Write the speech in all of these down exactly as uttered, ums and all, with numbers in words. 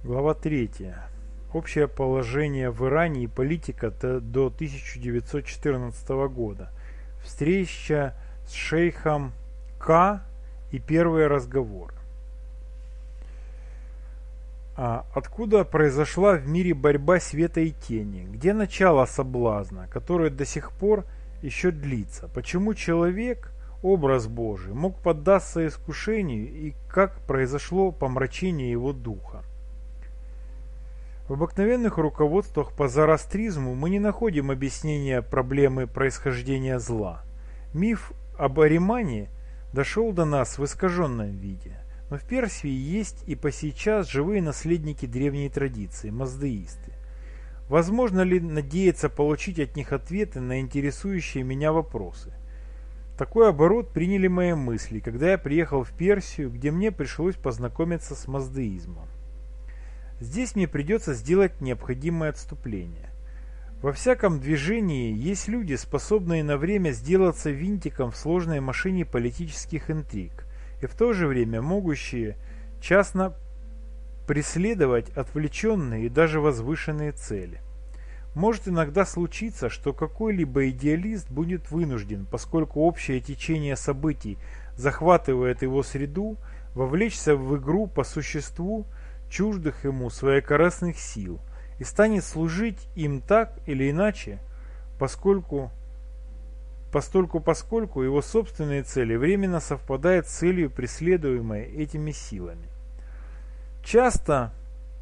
Глава третья. Общее положение в Иране и политика до тысяча девятьсот четырнадцатого года. Встреча с шейхом К и первые разговоры. А откуда произошла в мире борьба света и тени? Где начало соблазна, которое до сих пор еще длится? Почему человек, образ Божий, мог поддаться искушению и как произошло помрачение его духа? В обыкновенных руководствах по зороастризму мы не находим объяснения проблемы происхождения зла. Миф об Аримане дошел до нас в искаженном виде, но в Персии есть и по сейчас живые наследники древней традиции – маздеисты. Возможно ли надеяться получить от них ответы на интересующие меня вопросы? Такой оборот приняли мои мысли, когда я приехал в Персию, где мне пришлось познакомиться с маздеизмом. Здесь мне придется сделать необходимое отступление. Во всяком движении есть люди, способные на время сделаться винтиком в сложной машине политических интриг, и в то же время могущие частно преследовать отвлеченные и даже возвышенные цели. Может иногда случиться, что какой-либо идеалист будет вынужден, поскольку общее течение событий захватывает его среду, вовлечься в игру по существу чуждых ему своекорыстных сил и станет служить им так или иначе, поскольку постольку поскольку его собственные цели временно совпадают с целью, преследуемой этими силами. Часто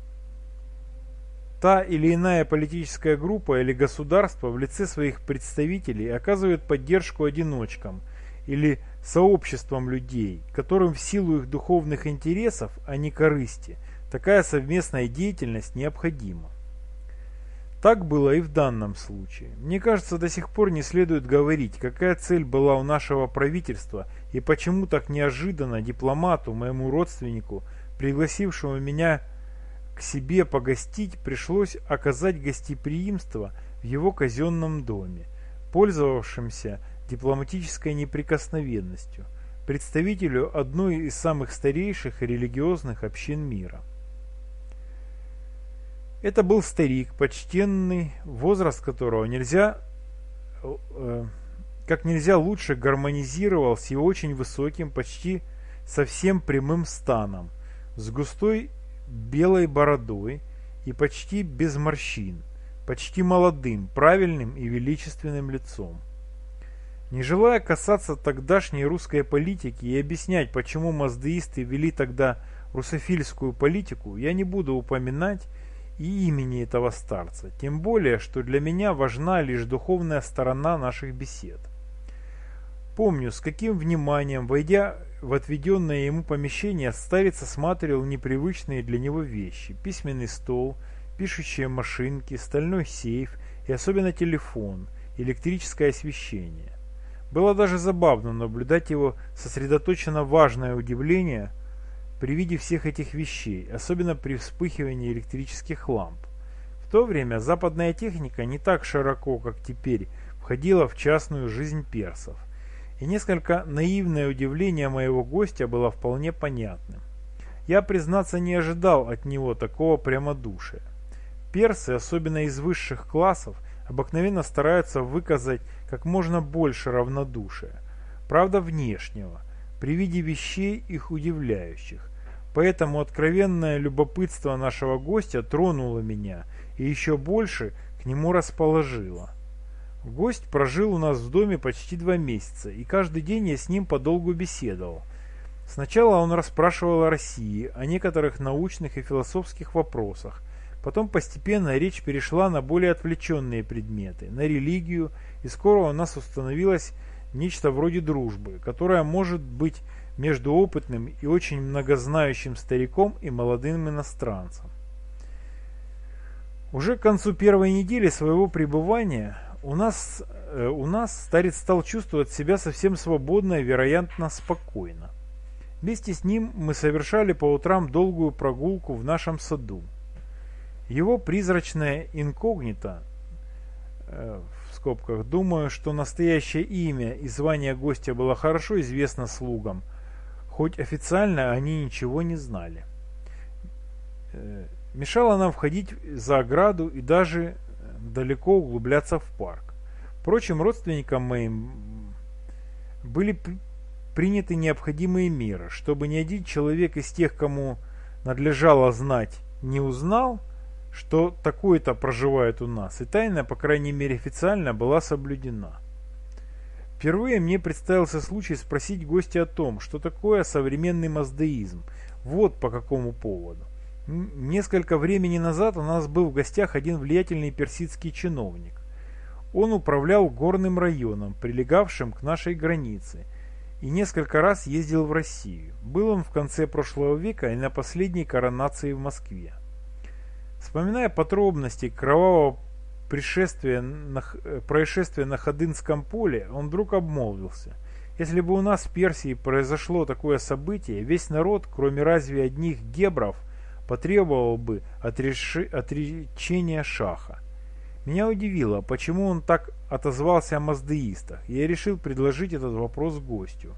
та или иная политическая группа или государство в лице своих представителей оказывает поддержку одиночкам или сообществам людей, которым в силу их духовных интересов, а не корысти, такая совместная деятельность необходима. Так было и в данном случае. Мне кажется, до сих пор не следует говорить, какая цель была у нашего правительства и почему так неожиданно дипломату, моему родственнику, пригласившему меня к себе погостить, пришлось оказать гостеприимство в его казенном доме, пользовавшемся дипломатической неприкосновенностью, представителю одной из самых старейших религиозных общин мира. Это был старик, почтенный, возраст которого нельзя, э, как нельзя лучше гармонизировал с его очень высоким, почти совсем прямым станом, с густой белой бородой и почти без морщин, почти молодым, правильным и величественным лицом. Не желая касаться тогдашней русской политики и объяснять, почему маздеисты вели тогда русофильскую политику, я не буду упоминать и имени этого старца, тем более, что для меня важна лишь духовная сторона наших бесед. Помню, с каким вниманием, войдя в отведенное ему помещение, старец осматривал непривычные для него вещи: письменный стол, пишущие машинки, стальной сейф и особенно телефон, электрическое освещение. Было даже забавно наблюдать его сосредоточенно важное удивление при виде всех этих вещей, особенно при вспыхивании электрических ламп. В то время западная техника не так широко, как теперь, входила в частную жизнь персов, и несколько наивное удивление моего гостя было вполне понятным. Я, признаться, не ожидал от него такого прямодушия. Персы, особенно из высших классов, обыкновенно стараются выказать как можно больше равнодушия, правда внешнего, при виде вещей их удивляющих. Поэтому откровенное любопытство нашего гостя тронуло меня и еще больше к нему расположило. Гость прожил у нас в доме почти два месяца, и каждый день я с ним подолгу беседовал. Сначала он расспрашивал о России, о некоторых научных и философских вопросах. Потом постепенно речь перешла на более отвлеченные предметы, на религию, и скоро у нас установилось нечто вроде дружбы, которая может быть между опытным и очень многознающим стариком и молодым иностранцем. Уже к концу первой недели своего пребывания у нас, э, у нас старец стал чувствовать себя совсем свободно и, вероятно, спокойно. Вместе с ним мы совершали по утрам долгую прогулку в нашем саду. Его призрачное инкогнито, э, в скобках, думаю, что настоящее имя и звание гостя было хорошо известно слугам, хоть официально они ничего не знали. мешало нам входить за ограду и даже далеко углубляться в парк. Впрочем, родственникам моим были приняты необходимые меры, чтобы ни один человек из тех, кому надлежало знать, не узнал, что такое-то проживает у нас, и тайна, по крайней мере официально, была соблюдена. Впервые мне представился случай спросить гостя о том, что такое современный маздеизм. Вот по какому поводу. Несколько времени назад у нас был в гостях один влиятельный персидский чиновник. Он управлял горным районом, прилегавшим к нашей границе, и несколько раз ездил в Россию. Был он в конце прошлого века и на последней коронации в Москве. Вспоминая подробности кровавого происшествия на, происшествия на Ходынском поле, он вдруг обмолвился: если бы у нас в Персии произошло такое событие, весь народ, кроме разве одних гебров, потребовал бы отреши, отречения шаха. Меня удивило, почему он так отозвался о маздеистах, и я решил предложить этот вопрос гостю.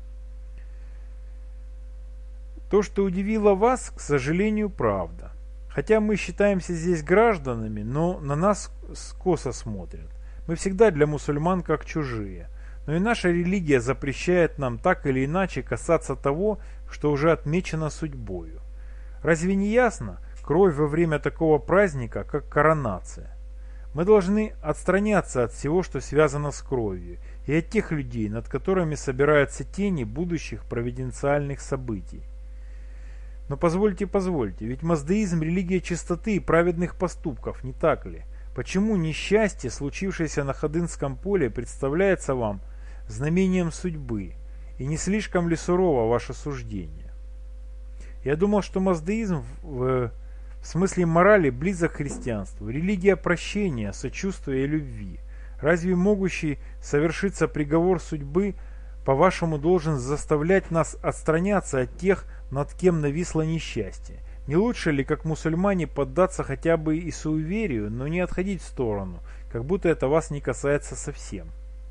То, что удивило вас, к сожалению, правда. Хотя мы считаемся здесь гражданами, но на нас косо смотрят. Мы всегда для мусульман как чужие. Но и наша религия запрещает нам так или иначе касаться того, что уже отмечено судьбою. Разве не ясно? Кровь во время такого праздника, как коронация. Мы должны отстраняться от всего, что связано с кровью, и от тех людей, над которыми собираются тени будущих провиденциальных событий. Но позвольте, позвольте, ведь маздеизм – религия чистоты и праведных поступков, не так ли? Почему несчастье, случившееся на Ходынском поле, представляется вам знамением судьбы? И не слишком ли сурово ваше суждение? Я думал, что маздеизм в, в смысле морали близок к христианству. Религия прощения, сочувствия и любви. Разве могущий совершиться приговор судьбы, по-вашему, должен заставлять нас отстраняться от тех, над кем нависло несчастье? Не лучше ли, как мусульмане, поддаться хотя бы и суеверию, но не отходить в сторону, как будто это вас не касается совсем?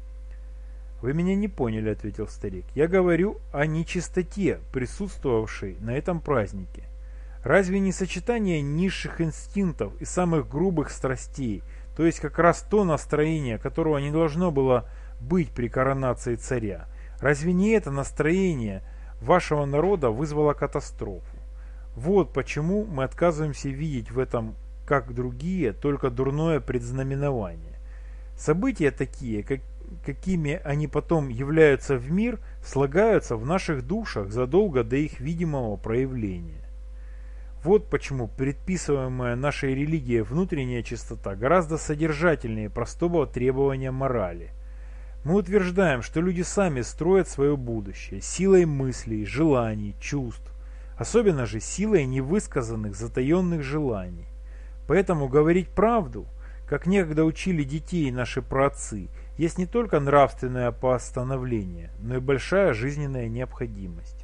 «Вы меня не поняли», — ответил старик. «Я говорю о нечистоте, присутствовавшей на этом празднике. Разве не сочетание низших инстинктов и самых грубых страстей, то есть как раз то настроение, которого не должно было быть при коронации царя? Разве не это настроение вашего народа вызвало катастрофу? Вот почему мы отказываемся видеть в этом, как другие, только дурное предзнаменование. События такие, как какими они потом являются в мир, слагаются в наших душах задолго до их видимого проявления. Вот почему предписываемая нашей религией внутренняя чистота гораздо содержательнее простого требования морали. Мы утверждаем, что люди сами строят свое будущее силой мыслей, желаний, чувств, особенно же силой невысказанных затаенных желаний. Поэтому говорить правду, как некогда учили детей наши праотцы, есть не только нравственное постановление, но и большая жизненная необходимость.